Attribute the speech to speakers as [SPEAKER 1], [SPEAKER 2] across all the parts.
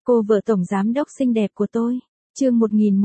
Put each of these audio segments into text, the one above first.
[SPEAKER 1] Cô vợ tổng giám đốc xinh đẹp của tôi. Chương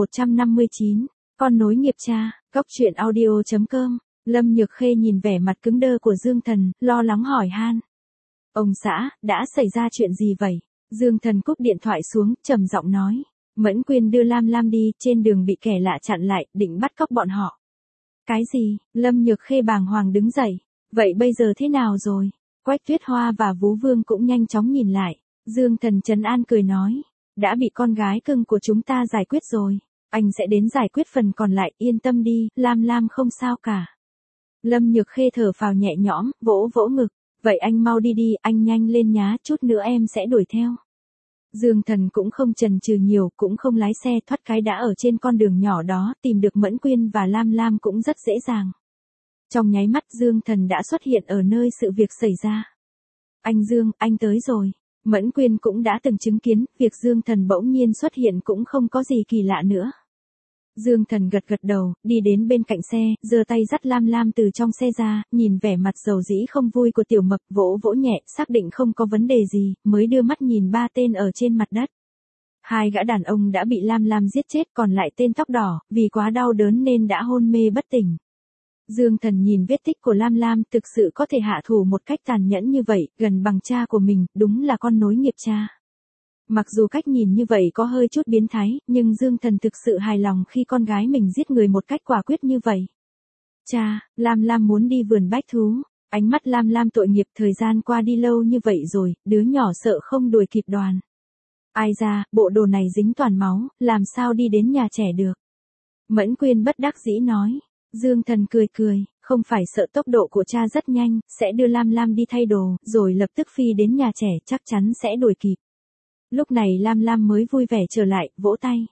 [SPEAKER 1] 1159, con nối nghiệp cha, Góc truyện audio.com. Lâm Nhược Khê nhìn vẻ mặt cứng đơ của Dương Thần, lo lắng hỏi han. Ông xã, đã xảy ra chuyện gì vậy? Dương Thần cúp điện thoại xuống, trầm giọng nói. Mẫn Quyên đưa Lam Lam đi, trên đường bị kẻ lạ chặn lại, định bắt cóc bọn họ. Cái gì? Lâm Nhược Khê bàng hoàng đứng dậy. Vậy bây giờ thế nào rồi? Quách Tuyết Hoa và Vú Vương cũng nhanh chóng nhìn lại. Dương Thần trấn an cười nói. Đã bị con gái cưng của chúng ta giải quyết rồi. Anh sẽ đến giải quyết phần còn lại, yên tâm đi, Lam Lam không sao cả. Lâm Nhược Khê thở phào nhẹ nhõm, vỗ vỗ ngực. Vậy anh mau đi đi, anh nhanh lên nhá, chút nữa em sẽ đuổi theo. Dương Thần cũng không chần chừ nhiều, cũng không lái xe thoát cái đã ở trên con đường nhỏ đó, tìm được Mẫn Quyên và Lam Lam cũng rất dễ dàng. Trong nháy mắt Dương Thần đã xuất hiện ở nơi sự việc xảy ra. Anh Dương, anh tới rồi. Mẫn Quyên cũng đã từng chứng kiến, việc Dương Thần bỗng nhiên xuất hiện cũng không có gì kỳ lạ nữa. Dương Thần gật gật đầu, đi đến bên cạnh xe, giơ tay dắt Lam Lam từ trong xe ra, nhìn vẻ mặt dầu dĩ không vui của Tiểu Mập, vỗ vỗ nhẹ, xác định không có vấn đề gì, mới đưa mắt nhìn ba tên ở trên mặt đất. Hai gã đàn ông đã bị Lam Lam giết chết, còn lại tên tóc đỏ, vì quá đau đớn nên đã hôn mê bất tỉnh. Dương Thần nhìn vết tích của Lam Lam, thực sự có thể hạ thủ một cách tàn nhẫn như vậy, gần bằng cha của mình, đúng là con nối nghiệp cha. Mặc dù cách nhìn như vậy có hơi chút biến thái, nhưng Dương Thần thực sự hài lòng khi con gái mình giết người một cách quả quyết như vậy. Cha, Lam Lam muốn đi vườn bách thú. Ánh mắt Lam Lam tội nghiệp, thời gian qua đi lâu như vậy rồi, đứa nhỏ sợ không đuổi kịp đoàn. Ai ra, bộ đồ này dính toàn máu, làm sao đi đến nhà trẻ được. Mẫn Quyên bất đắc dĩ nói. Dương Thần cười cười, không phải sợ tốc độ của cha rất nhanh, sẽ đưa Lam Lam đi thay đồ, rồi lập tức phi đến nhà trẻ, chắc chắn sẽ đuổi kịp. Lúc này Lam Lam mới vui vẻ trở lại, vỗ tay.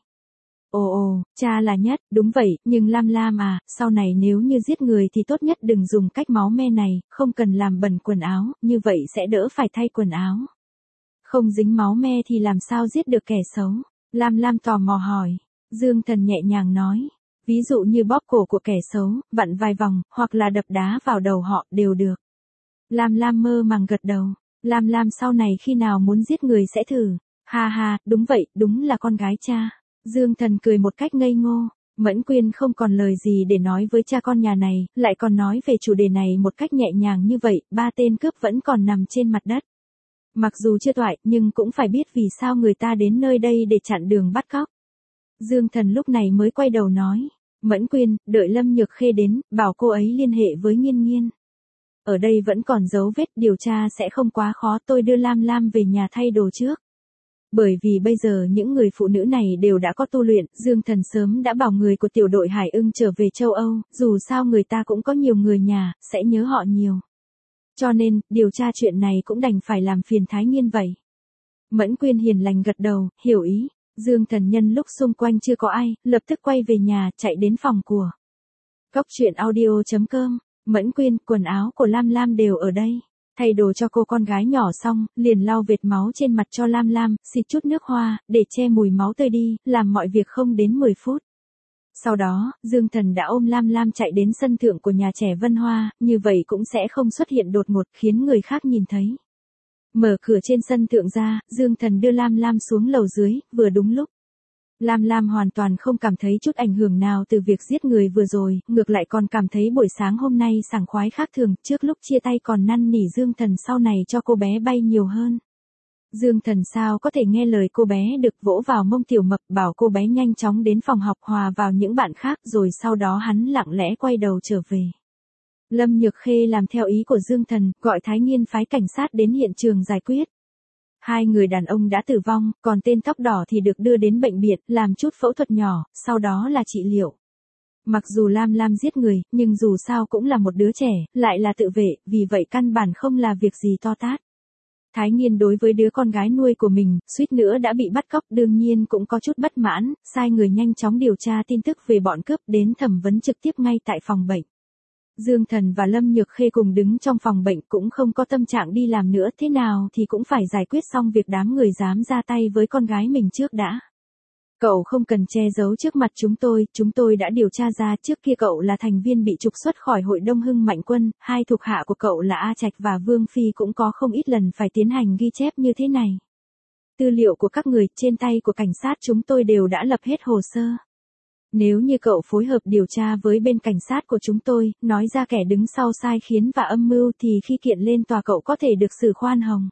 [SPEAKER 1] Ồ, cha là nhất, đúng vậy, nhưng Lam Lam à, sau này nếu như giết người thì tốt nhất đừng dùng cách máu me này, không cần làm bẩn quần áo, như vậy sẽ đỡ phải thay quần áo. Không dính máu me thì làm sao giết được kẻ xấu? Lam Lam tò mò hỏi. Dương Thần nhẹ nhàng nói. Ví dụ như bóp cổ của kẻ xấu, vặn vài vòng, hoặc là đập đá vào đầu họ, đều được. Lam Lam mơ màng gật đầu. Lam Lam sau này khi nào muốn giết người sẽ thử. Ha ha, đúng vậy, đúng là con gái cha. Dương Thần cười một cách ngây ngô. Mẫn Quyên không còn lời gì để nói với cha con nhà này, lại còn nói về chủ đề này một cách nhẹ nhàng như vậy, ba tên cướp vẫn còn nằm trên mặt đất. Mặc dù chưa toại, nhưng cũng phải biết vì sao người ta đến nơi đây để chặn đường bắt cóc. Dương Thần lúc này mới quay đầu nói. Mẫn Quyên, đợi Lâm Nhược Khê đến, bảo cô ấy liên hệ với Nghiên Nghiên. Ở đây vẫn còn dấu vết, điều tra sẽ không quá khó, tôi đưa Lam Lam về nhà thay đồ trước. Bởi vì bây giờ những người phụ nữ này đều đã có tu luyện, Dương Thần sớm đã bảo người của tiểu đội Hải Ưng trở về châu Âu, dù sao người ta cũng có nhiều người nhà, sẽ nhớ họ nhiều. Cho nên, điều tra chuyện này cũng đành phải làm phiền Thái Nghiên vậy. Mẫn Quyên hiền lành gật đầu, hiểu ý. Dương Thần nhân lúc xung quanh chưa có ai, lập tức quay về nhà, chạy đến phòng của Góc truyện audio.com. Mẫn Quyên, quần áo của Lam Lam đều ở đây. Thay đồ cho cô con gái nhỏ xong, liền lau vệt máu trên mặt cho Lam Lam, xịt chút nước hoa, để che mùi máu tươi đi, làm mọi việc không đến 10 phút. Sau đó, Dương Thần đã ôm Lam Lam chạy đến sân thượng của nhà trẻ Vân Hoa, như vậy cũng sẽ không xuất hiện đột ngột, khiến người khác nhìn thấy. Mở cửa trên sân thượng ra, Dương Thần đưa Lam Lam xuống lầu dưới, vừa đúng lúc. Lam Lam hoàn toàn không cảm thấy chút ảnh hưởng nào từ việc giết người vừa rồi, ngược lại còn cảm thấy buổi sáng hôm nay sảng khoái khác thường, trước lúc chia tay còn năn nỉ Dương Thần sau này cho cô bé bay nhiều hơn. Dương Thần sao có thể nghe lời cô bé được, vỗ vào mông Tiểu Mập bảo cô bé nhanh chóng đến phòng học hòa vào những bạn khác, rồi sau đó hắn lặng lẽ quay đầu trở về. Lâm Nhược Khê làm theo ý của Dương Thần, gọi Thái Nghiên phái cảnh sát đến hiện trường giải quyết. Hai người đàn ông đã tử vong, còn tên tóc đỏ thì được đưa đến bệnh viện, làm chút phẫu thuật nhỏ, sau đó là trị liệu. Mặc dù Lam Lam giết người, nhưng dù sao cũng là một đứa trẻ, lại là tự vệ, vì vậy căn bản không là việc gì to tát. Thái Nghiên đối với đứa con gái nuôi của mình, suýt nữa đã bị bắt cóc, đương nhiên cũng có chút bất mãn, sai người nhanh chóng điều tra tin tức về bọn cướp, đến thẩm vấn trực tiếp ngay tại phòng bệnh. Dương Thần và Lâm Nhược Khê cùng đứng trong phòng bệnh, cũng không có tâm trạng đi làm nữa, thế nào thì cũng phải giải quyết xong việc đám người dám ra tay với con gái mình trước đã. Cậu không cần che giấu trước mặt chúng tôi đã điều tra ra, trước kia cậu là thành viên bị trục xuất khỏi hội Đông Hưng Mạnh Quân, hai thuộc hạ của cậu là A Trạch và Vương Phi cũng có không ít lần phải tiến hành ghi chép như thế này. tư liệu của các người trên tay của cảnh sát chúng tôi đều đã lập hết hồ sơ. Nếu như cậu phối hợp điều tra với bên cảnh sát của chúng tôi, nói ra kẻ đứng sau sai khiến và âm mưu thì khi kiện lên tòa cậu có thể được xử khoan hồng.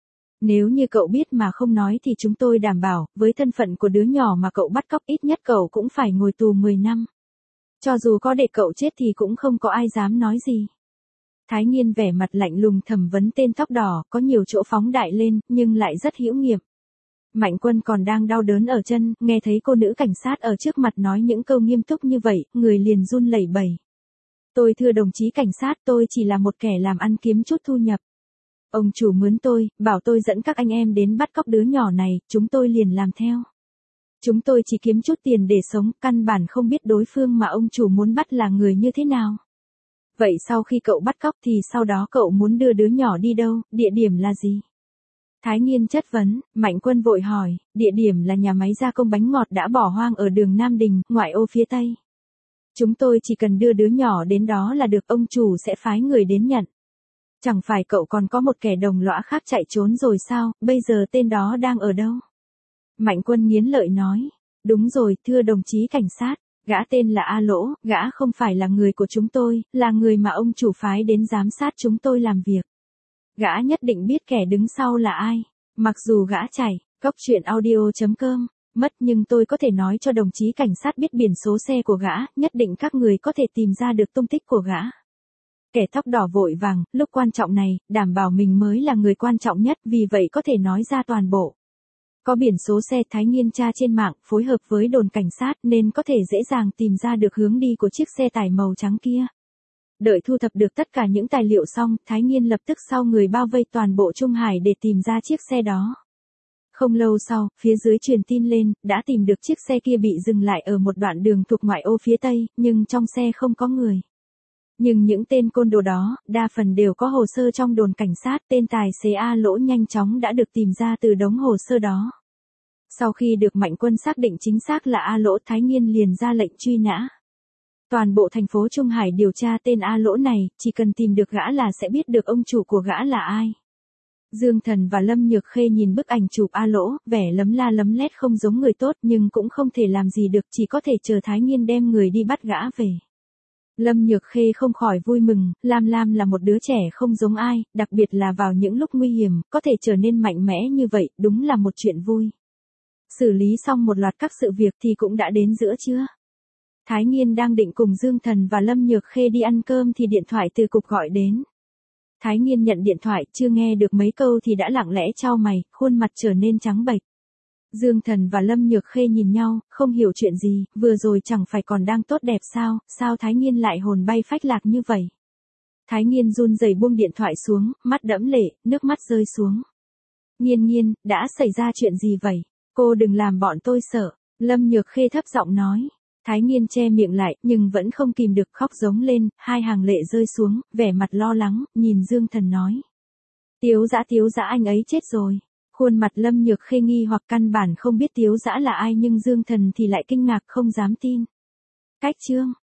[SPEAKER 1] Nếu như cậu biết mà không nói thì chúng tôi đảm bảo, với thân phận của đứa nhỏ mà cậu bắt cóc ít nhất cậu cũng phải ngồi tù 10 năm. Cho dù có để cậu chết thì cũng không có ai dám nói gì. Thái Nghiên vẻ mặt lạnh lùng thẩm vấn tên tóc đỏ, có nhiều chỗ phóng đại lên, nhưng lại rất hữu nghiệm. Mạnh Quân còn đang đau đớn ở chân, nghe thấy cô nữ cảnh sát ở trước mặt nói những câu nghiêm túc như vậy, người liền run lẩy bẩy. Tôi thưa đồng chí cảnh sát, tôi chỉ là một kẻ làm ăn kiếm chút thu nhập. Ông chủ mướn tôi, bảo tôi dẫn các anh em đến bắt cóc đứa nhỏ này, chúng tôi liền làm theo. Chúng tôi chỉ kiếm chút tiền để sống, căn bản không biết đối phương mà ông chủ muốn bắt là người như thế nào. Vậy sau khi cậu bắt cóc thì sau đó cậu muốn đưa đứa nhỏ đi đâu, địa điểm là gì? Thái Nghiên chất vấn, Mạnh Quân vội hỏi, địa điểm là nhà máy gia công bánh ngọt đã bỏ hoang ở đường Nam Đình, ngoại ô phía Tây. Chúng tôi chỉ cần đưa đứa nhỏ đến đó là được, ông chủ sẽ phái người đến nhận. Chẳng phải cậu còn có một kẻ đồng lõa khác chạy trốn rồi sao, bây giờ tên đó đang ở đâu? Mạnh Quân nghiến lợi nói, đúng rồi, thưa đồng chí cảnh sát, gã tên là A Lỗ, gã không phải là người của chúng tôi, là người mà ông chủ phái đến giám sát chúng tôi làm việc. Gã nhất định biết kẻ đứng sau là ai, mặc dù gã chạy, coctruyện.audio.com, mất nhưng tôi có thể nói cho đồng chí cảnh sát biết biển số xe của gã, nhất định các người có thể tìm ra được tung tích của gã. Kẻ tóc đỏ vội vàng, lúc quan trọng này, đảm bảo mình mới là người quan trọng nhất, vì vậy có thể nói ra toàn bộ. Có biển số xe. Thái Nghiên tra trên mạng, phối hợp với đồn cảnh sát nên có thể dễ dàng tìm ra được hướng đi của chiếc xe tải màu trắng kia. Đợi thu thập được tất cả những tài liệu xong, Thái Nghiên lập tức sau người bao vây toàn bộ Trung Hải để tìm ra chiếc xe đó. Không lâu sau, phía dưới truyền tin lên, đã tìm được chiếc xe kia bị dừng lại ở một đoạn đường thuộc ngoại ô phía Tây, nhưng trong xe không có người. Nhưng những tên côn đồ đó, đa phần đều có hồ sơ trong đồn cảnh sát, tên tài xế A Lỗ nhanh chóng đã được tìm ra từ đống hồ sơ đó. Sau khi được Mạnh Quân xác định chính xác là A Lỗ, Thái Nghiên liền ra lệnh truy nã. Toàn bộ thành phố Trung Hải điều tra tên A Lỗ này, chỉ cần tìm được gã là sẽ biết được ông chủ của gã là ai. Dương Thần và Lâm Nhược Khê nhìn bức ảnh chụp A Lỗ, vẻ lấm la lấm lét không giống người tốt nhưng cũng không thể làm gì được, chỉ có thể chờ Thái Nghiên đem người đi bắt gã về. Lâm Nhược Khê không khỏi vui mừng, Lam Lam là một đứa trẻ không giống ai, đặc biệt là vào những lúc nguy hiểm, có thể trở nên mạnh mẽ như vậy, đúng là một chuyện vui. Xử lý xong một loạt các sự việc thì cũng đã đến giữa trưa. Thái Nghiên đang định cùng Dương Thần và Lâm Nhược Khê đi ăn cơm thì điện thoại từ cục gọi đến. Thái Nghiên nhận điện thoại, chưa nghe được mấy câu thì đã lặng lẽ chau mày, khuôn mặt trở nên trắng bệch. Dương Thần và Lâm Nhược Khê nhìn nhau, không hiểu chuyện gì, vừa rồi chẳng phải còn đang tốt đẹp sao, sao Thái Nghiên lại hồn bay phách lạc như vậy. Thái Nghiên run rẩy buông điện thoại xuống, mắt đẫm lệ, nước mắt rơi xuống. Nghiên Nghiên, đã xảy ra chuyện gì vậy? Cô đừng làm bọn tôi sợ, Lâm Nhược Khê thấp giọng nói. Thái Nghiên che miệng lại, nhưng vẫn không kìm được khóc giống lên, hai hàng lệ rơi xuống, vẻ mặt lo lắng, nhìn Dương Thần nói. Tiếu Dã anh ấy chết rồi. Khuôn mặt Lâm Nhược Khê nghi hoặc căn bản không biết Tiếu Dã là ai nhưng Dương Thần thì lại kinh ngạc không dám tin. Cách chương